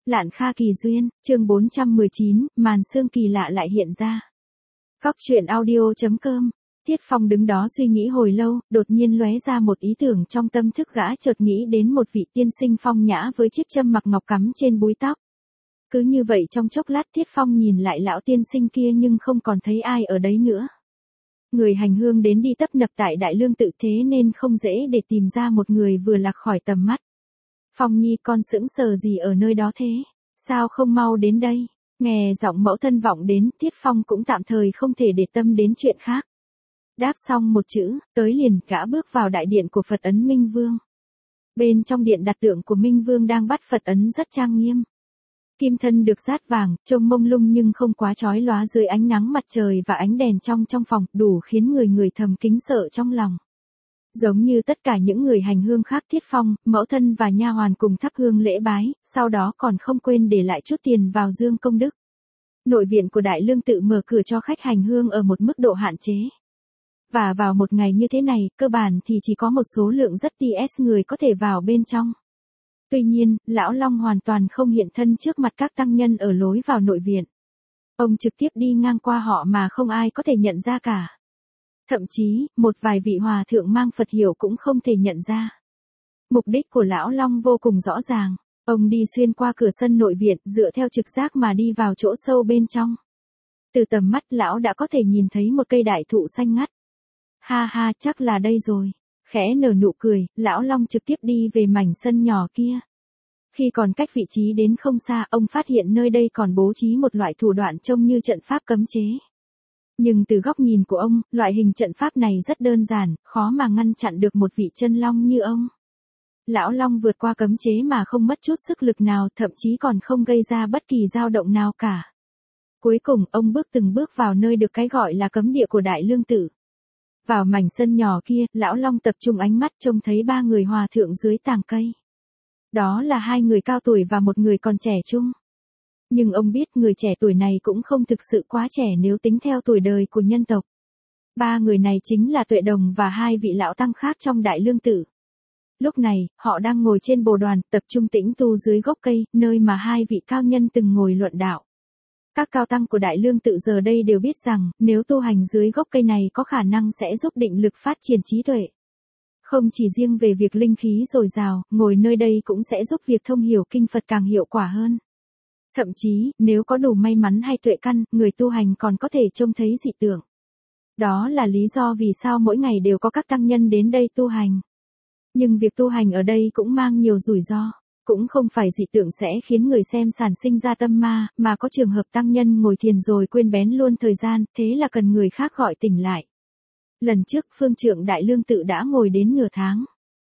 Lạn Kha kỳ duyên, chương 419, màn sương kỳ lạ lại hiện ra. Góc truyện audio.com. Tiết Phong đứng đó suy nghĩ hồi lâu, đột nhiên lóe ra một ý tưởng trong tâm thức gã, chợt nghĩ đến một vị tiên sinh phong nhã với chiếc châm mặc ngọc cắm trên búi tóc. Cứ như vậy trong chốc lát Tiết Phong nhìn lại lão tiên sinh kia nhưng không còn thấy ai ở đấy nữa. Người hành hương đến đi tấp nập tại Đại Lương Tự, thế nên không dễ để tìm ra một người vừa lạc khỏi tầm mắt. Phong Nhi, con sững sờ gì ở nơi đó thế? Sao không mau đến đây? Nghe giọng mẫu thân vọng đến, Tiết Phong cũng tạm thời không thể để tâm đến chuyện khác. Đáp xong một chữ, tới liền, gã bước vào đại điện của Phật ấn Minh Vương. Bên trong điện đặt tượng của Minh Vương đang bắt Phật ấn rất trang nghiêm. Kim thân được dát vàng, trông mông lung nhưng không quá chói lóa dưới ánh nắng mặt trời và ánh đèn trong phòng, đủ khiến người thầm kính sợ trong lòng. Giống như tất cả những người hành hương khác, Tiết Phong, mẫu thân và nha hoàn cùng thắp hương lễ bái, sau đó còn không quên để lại chút tiền vào dương công đức. Nội viện của Đại Lương Tự mở cửa cho khách hành hương ở một mức độ hạn chế. Và vào một ngày như thế này, cơ bản thì chỉ có một số lượng rất ts người có thể vào bên trong. Tuy nhiên, Lão Long hoàn toàn không hiện thân trước mặt các tăng nhân ở lối vào nội viện. Ông trực tiếp đi ngang qua họ mà không ai có thể nhận ra cả. Thậm chí, một vài vị hòa thượng mang Phật hiệu cũng không thể nhận ra. Mục đích của Lão Long vô cùng rõ ràng. Ông đi xuyên qua cửa sân nội viện, dựa theo trực giác mà đi vào chỗ sâu bên trong. Từ tầm mắt lão đã có thể nhìn thấy một cây đại thụ xanh ngắt. Ha ha, chắc là đây rồi. Khẽ nở nụ cười, Lão Long trực tiếp đi về mảnh sân nhỏ kia. Khi còn cách vị trí đến không xa, ông phát hiện nơi đây còn bố trí một loại thủ đoạn trông như trận pháp cấm chế. Nhưng từ góc nhìn của ông, loại hình trận pháp này rất đơn giản, khó mà ngăn chặn được một vị chân long như ông. Lão Long vượt qua cấm chế mà không mất chút sức lực nào, thậm chí còn không gây ra bất kỳ dao động nào cả. Cuối cùng, ông từng bước vào nơi được cái gọi là cấm địa của Đại Lương Tự. Vào mảnh sân nhỏ kia, Lão Long tập trung ánh mắt trông thấy 3 người hòa thượng dưới tàng cây. Đó là 2 người cao tuổi và một người còn trẻ trung. Nhưng ông biết người trẻ tuổi này cũng không thực sự quá trẻ nếu tính theo tuổi đời của nhân tộc. 3 người này chính là Tuệ Đồng và 2 vị lão tăng khác trong Đại Lương Tự. Lúc này, họ đang ngồi trên bồ đoàn, tập trung tĩnh tu dưới gốc cây, nơi mà 2 vị cao nhân từng ngồi luận đạo. Các cao tăng của Đại Lương Tự giờ đây đều biết rằng, nếu tu hành dưới gốc cây này có khả năng sẽ giúp định lực phát triển trí tuệ. Không chỉ riêng về việc linh khí dồi dào, ngồi nơi đây cũng sẽ giúp việc thông hiểu kinh Phật càng hiệu quả hơn. Thậm chí, nếu có đủ may mắn hay tuệ căn, người tu hành còn có thể trông thấy dị tượng. Đó là lý do vì sao mỗi ngày đều có các tăng nhân đến đây tu hành. Nhưng việc tu hành ở đây cũng mang nhiều rủi ro. Cũng không phải dị tượng sẽ khiến người xem sản sinh ra tâm ma, mà có trường hợp tăng nhân ngồi thiền rồi quên bén luôn thời gian, thế là cần người khác gọi tỉnh lại. Lần trước phương trượng Đại Lương Tự đã ngồi đến nửa tháng.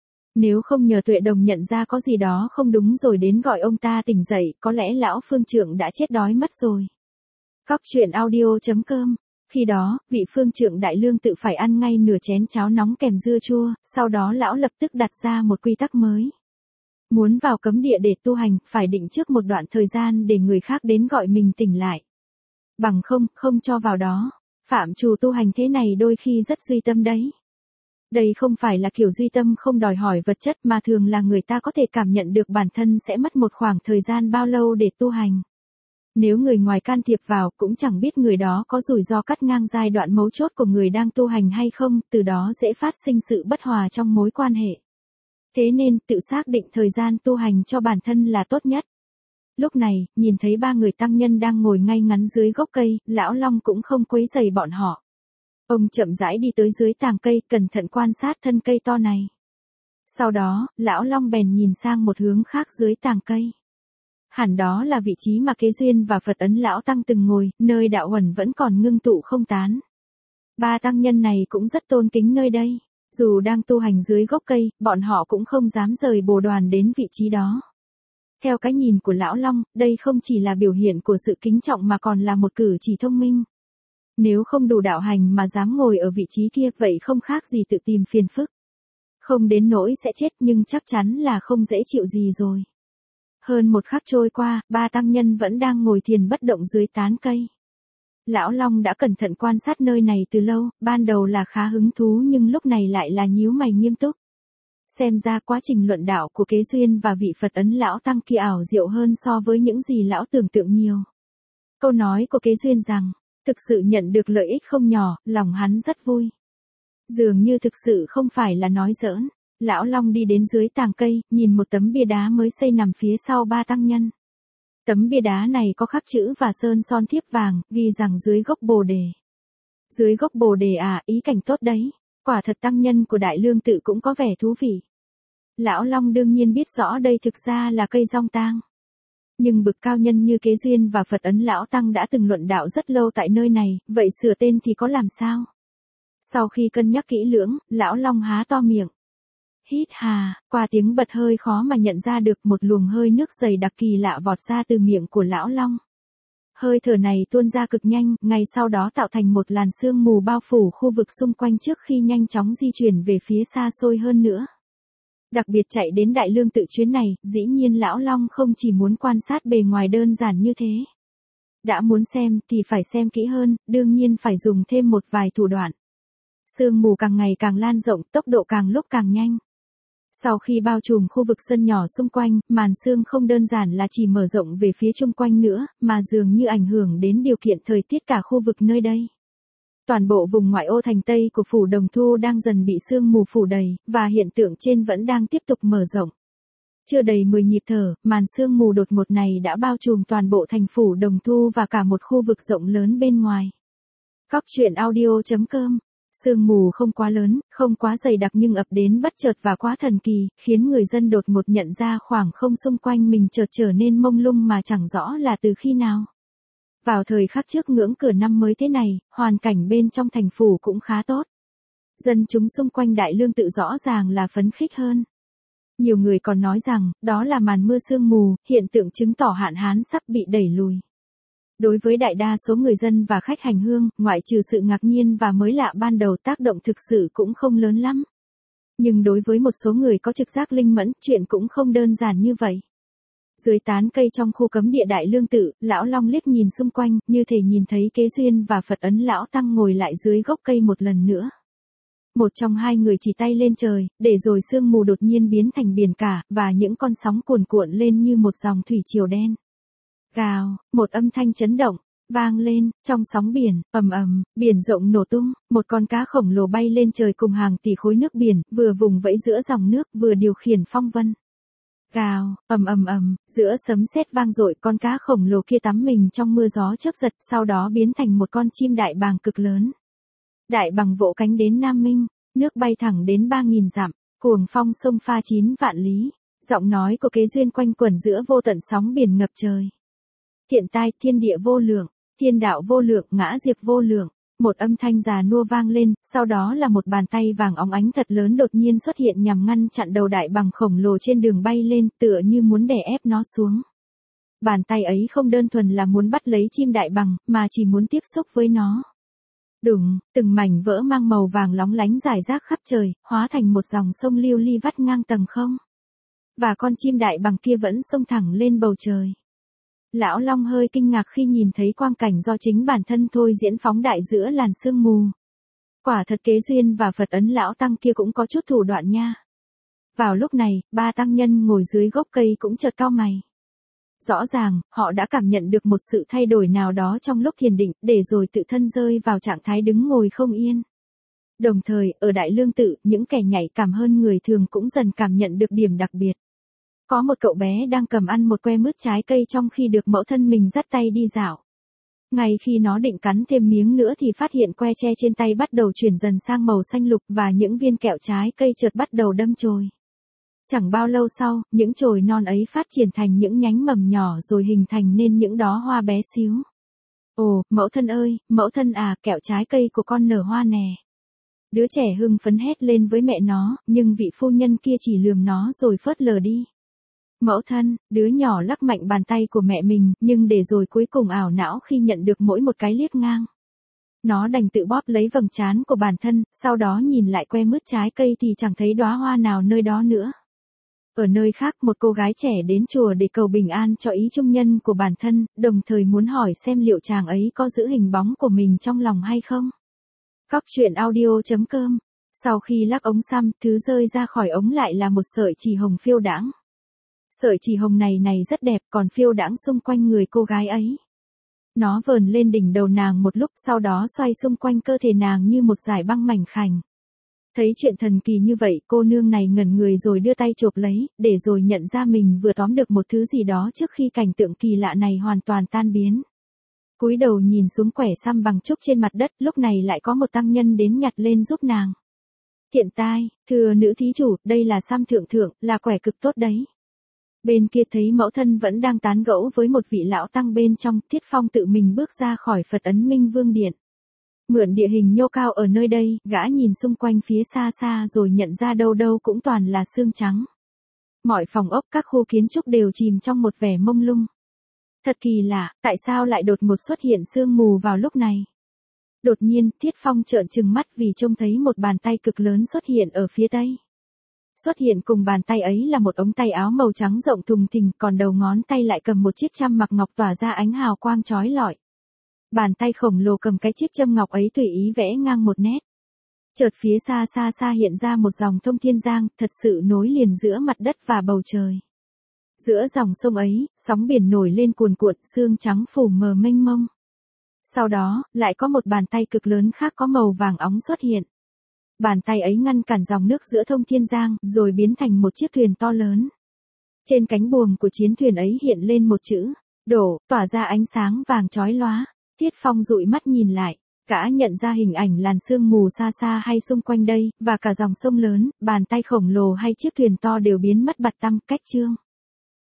Nếu không nhờ Tuệ Đồng nhận ra có gì đó không đúng rồi đến gọi ông ta tỉnh dậy, có lẽ lão phương trượng đã chết đói mất rồi. Góc truyện audio.com. Khi đó, vị phương trượng Đại Lương Tự phải ăn ngay nửa chén cháo nóng kèm dưa chua, sau đó lão lập tức đặt ra một quy tắc mới. Muốn vào cấm địa để tu hành, phải định trước một đoạn thời gian để người khác đến gọi mình tỉnh lại. Bằng không cho vào đó. Phạm trù tu hành thế này đôi khi rất duy tâm đấy. Đây không phải là kiểu duy tâm không đòi hỏi vật chất mà thường là người ta có thể cảm nhận được bản thân sẽ mất một khoảng thời gian bao lâu để tu hành. Nếu người ngoài can thiệp vào cũng chẳng biết người đó có rủi ro cắt ngang giai đoạn mấu chốt của người đang tu hành hay không, từ đó dễ phát sinh sự bất hòa trong mối quan hệ. Thế nên, tự xác định thời gian tu hành cho bản thân là tốt nhất. Lúc này, nhìn thấy 3 người tăng nhân đang ngồi ngay ngắn dưới gốc cây, Lão Long cũng không quấy rầy bọn họ. Ông chậm rãi đi tới dưới tàng cây, cẩn thận quan sát thân cây to này. Sau đó, Lão Long bèn nhìn sang một hướng khác dưới tàng cây. Hẳn đó là vị trí mà Kế Duyên và Phật ấn Lão Tăng từng ngồi, nơi đạo huẩn vẫn còn ngưng tụ không tán. 3 tăng nhân này cũng rất tôn kính nơi đây. Dù đang tu hành dưới gốc cây, bọn họ cũng không dám rời bồ đoàn đến vị trí đó. Theo cái nhìn của Lão Long, đây không chỉ là biểu hiện của sự kính trọng mà còn là một cử chỉ thông minh. Nếu không đủ đạo hành mà dám ngồi ở vị trí kia, vậy không khác gì tự tìm phiền phức. Không đến nỗi sẽ chết nhưng chắc chắn là không dễ chịu gì rồi. Hơn một khắc trôi qua, 3 tăng nhân vẫn đang ngồi thiền bất động dưới tán cây. Lão Long đã cẩn thận quan sát nơi này từ lâu, ban đầu là khá hứng thú nhưng lúc này lại là nhíu mày nghiêm túc. Xem ra quá trình luận đạo của Kế Duyên và vị Phật ấn lão tăng kia ảo diệu hơn so với những gì lão tưởng tượng nhiều. Câu nói của Kế Duyên rằng, thực sự nhận được lợi ích không nhỏ, lòng hắn rất vui. Dường như thực sự không phải là nói giỡn. Lão Long đi đến dưới tàng cây, nhìn một tấm bia đá mới xây nằm phía sau ba tăng nhân. Tấm bia đá này có khắc chữ và sơn son thiếp vàng, ghi rằng dưới gốc bồ đề. Dưới gốc bồ đề à, ý cảnh tốt đấy. Quả thật tăng nhân của Đại Lương Tự cũng có vẻ thú vị. Lão Long đương nhiên biết rõ đây thực ra là cây rong tang. Nhưng bực cao nhân như Kế Duyên và Phật ấn lão tăng đã từng luận đạo rất lâu tại nơi này, vậy sửa tên thì có làm sao? Sau khi cân nhắc kỹ lưỡng, lão Long há to miệng. Hít hà, qua tiếng bật hơi khó mà nhận ra được một luồng hơi nước dày đặc kỳ lạ vọt ra từ miệng của lão Long. Hơi thở này tuôn ra cực nhanh, ngay sau đó tạo thành một làn sương mù bao phủ khu vực xung quanh trước khi nhanh chóng di chuyển về phía xa xôi hơn nữa. Đặc biệt chạy đến Đại Lương Tự chuyến này, dĩ nhiên lão Long không chỉ muốn quan sát bề ngoài đơn giản như thế. Đã muốn xem thì phải xem kỹ hơn, đương nhiên phải dùng thêm một vài thủ đoạn. Sương mù càng ngày càng lan rộng, tốc độ càng lúc càng nhanh. Sau khi bao trùm khu vực sân nhỏ xung quanh, màn sương không đơn giản là chỉ mở rộng về phía chung quanh nữa, mà dường như ảnh hưởng đến điều kiện thời tiết cả khu vực nơi đây. Toàn bộ vùng ngoại ô thành Tây của phủ Đồng Thu đang dần bị sương mù phủ đầy, và hiện tượng trên vẫn đang tiếp tục mở rộng. Chưa đầy 10 nhịp thở, màn sương mù đột ngột này đã bao trùm toàn bộ thành phủ Đồng Thu và cả một khu vực rộng lớn bên ngoài. Góc truyện audio.com. Sương mù không quá lớn, không quá dày đặc nhưng ập đến bất chợt và quá thần kỳ, khiến người dân đột ngột nhận ra khoảng không xung quanh mình chợt trở nên mông lung mà chẳng rõ là từ khi nào. Vào thời khắc trước ngưỡng cửa năm mới thế này, hoàn cảnh bên trong thành phủ cũng khá tốt. Dân chúng xung quanh Đại Lương Tự rõ ràng là phấn khích hơn. Nhiều người còn nói rằng, đó là màn mưa sương mù, hiện tượng chứng tỏ hạn hán sắp bị đẩy lùi. Đối với đại đa số người dân và khách hành hương, ngoại trừ sự ngạc nhiên và mới lạ ban đầu, tác động thực sự cũng không lớn lắm. Nhưng đối với một số người có trực giác linh mẫn, chuyện cũng không đơn giản như vậy. Dưới tán cây trong khu cấm địa Đại Lương Tự, lão Long liếc nhìn xung quanh, như thể nhìn thấy Kế Duyên và Phật ấn lão tăng ngồi lại dưới gốc cây một lần nữa. Một trong hai người chỉ tay lên trời, để rồi sương mù đột nhiên biến thành biển cả, và những con sóng cuồn cuộn lên như một dòng thủy triều đen. Gào, một âm thanh chấn động vang lên, trong sóng biển, ầm ầm, biển rộng nổ tung, một con cá khổng lồ bay lên trời cùng hàng tỷ khối nước biển, vừa vùng vẫy giữa dòng nước, vừa điều khiển phong vân. Gào, ầm ầm ầm, giữa sấm sét vang dội, con cá khổng lồ kia tắm mình trong mưa gió chớp giật, sau đó biến thành một con chim đại bàng cực lớn. Đại bàng vỗ cánh đến Nam Minh, nước bay thẳng đến 3.000 dặm, cuồng phong xông pha 9 vạn lý. Giọng nói của Kế Duyên quanh quẩn giữa vô tận sóng biển ngập trời. Thiện tai, thiên địa vô lượng, thiên đạo vô lượng, ngã diệt vô lượng. Một âm thanh già nua vang lên, sau đó là một bàn tay vàng óng ánh thật lớn đột nhiên xuất hiện nhằm ngăn chặn đầu đại bàng khổng lồ trên đường bay lên, tựa như muốn đè ép nó xuống. Bàn tay ấy không đơn thuần là muốn bắt lấy chim đại bàng, mà chỉ muốn tiếp xúc với nó. Đùng, từng mảnh vỡ mang màu vàng lóng lánh rải rác khắp trời, hóa thành một dòng sông lưu ly vắt ngang tầng không. Và con chim đại bàng kia vẫn xông thẳng lên bầu trời. Lão Long hơi kinh ngạc khi nhìn thấy quang cảnh do chính bản thân thôi diễn phóng đại giữa làn sương mù. Quả thật Kế Duyên và Phật ấn lão tăng kia cũng có chút thủ đoạn nha. Vào lúc này, ba tăng nhân ngồi dưới gốc cây cũng chợt cau mày. Rõ ràng, họ đã cảm nhận được một sự thay đổi nào đó trong lúc thiền định, để rồi tự thân rơi vào trạng thái đứng ngồi không yên. Đồng thời, ở Đại Lương Tự, những kẻ nhạy cảm hơn người thường cũng dần cảm nhận được điểm đặc biệt. Có một cậu bé đang cầm ăn một que mướt trái cây trong khi được mẫu thân mình dắt tay đi dạo. Ngay khi nó định cắn thêm miếng nữa thì phát hiện que tre trên tay bắt đầu chuyển dần sang màu xanh lục và những viên kẹo trái cây chợt bắt đầu đâm chồi. Chẳng bao lâu sau, những chồi non ấy phát triển thành những nhánh mầm nhỏ rồi hình thành nên những đóa hoa bé xíu. Ồ, mẫu thân ơi, mẫu thân à, kẹo trái cây của con nở hoa nè. Đứa trẻ hưng phấn hét lên với mẹ nó, nhưng vị phu nhân kia chỉ lườm nó rồi phớt lờ đi. Mẫu thân, đứa nhỏ lắc mạnh bàn tay của mẹ mình, nhưng để rồi cuối cùng ảo não khi nhận được mỗi một cái liếc ngang. Nó đành tự bóp lấy vầng trán của bản thân, sau đó nhìn lại que mướt trái cây thì chẳng thấy đóa hoa nào nơi đó nữa. Ở nơi khác, một cô gái trẻ đến chùa để cầu bình an cho ý trung nhân của bản thân, đồng thời muốn hỏi xem liệu chàng ấy có giữ hình bóng của mình trong lòng hay không. Góc truyện audio.com Sau khi lắc ống xăm, thứ rơi ra khỏi ống lại là một sợi chỉ hồng phiêu đãng. Sợi chỉ hồng này rất đẹp, còn phiêu đãng xung quanh người cô gái ấy. Nó vờn lên đỉnh đầu nàng một lúc, sau đó xoay xung quanh cơ thể nàng như một dải băng mảnh khảnh. Thấy chuyện thần kỳ như vậy, cô nương này ngẩn người rồi đưa tay chộp lấy, để rồi nhận ra mình vừa tóm được một thứ gì đó trước khi cảnh tượng kỳ lạ này hoàn toàn tan biến. Cúi đầu nhìn xuống quẻ xăm bằng trúc trên mặt đất, lúc này lại có một tăng nhân đến nhặt lên giúp nàng. Tiện tai, thưa nữ thí chủ, đây là xăm thượng thượng, là quẻ cực tốt đấy. Bên kia thấy mẫu thân vẫn đang tán gẫu với một vị lão tăng bên trong, Thiết Phong tự mình bước ra khỏi Phật Ấn Minh Vương Điện. Mượn địa hình nhô cao ở nơi đây, gã nhìn xung quanh phía xa xa rồi nhận ra đâu đâu cũng toàn là xương trắng. Mọi phòng ốc các khu kiến trúc đều chìm trong một vẻ mông lung. Thật kỳ lạ, tại sao lại đột ngột xuất hiện sương mù vào lúc này? Đột nhiên, Thiết Phong trợn trừng mắt vì trông thấy một bàn tay cực lớn xuất hiện ở phía tây. Xuất hiện cùng bàn tay ấy là một ống tay áo màu trắng rộng thùng thình, còn đầu ngón tay lại cầm một chiếc châm mặc ngọc tỏa ra ánh hào quang chói lọi. Bàn tay khổng lồ cầm cái chiếc châm ngọc ấy tùy ý vẽ ngang một nét. Chợt phía xa xa xa hiện ra một dòng thông thiên giang, thật sự nối liền giữa mặt đất và bầu trời. Giữa dòng sông ấy, sóng biển nổi lên cuồn cuộn, sương trắng phủ mờ mênh mông. Sau đó, lại có một bàn tay cực lớn khác có màu vàng óng xuất hiện. Bàn tay ấy ngăn cản dòng nước giữa thông thiên giang, rồi biến thành một chiếc thuyền to lớn. Trên cánh buồm của chiến thuyền ấy hiện lên một chữ, đổ, tỏa ra ánh sáng vàng chói lóa. Thiết Phong dụi mắt nhìn lại, gã nhận ra hình ảnh làn sương mù xa xa hay xung quanh đây, và cả dòng sông lớn, bàn tay khổng lồ hay chiếc thuyền to đều biến mất bặt tăm, cách chương.